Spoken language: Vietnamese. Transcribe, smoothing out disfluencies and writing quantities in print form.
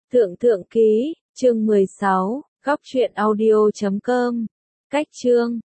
Thượng Thượng Ký, chương 16, góc truyện audio.com. Cách chương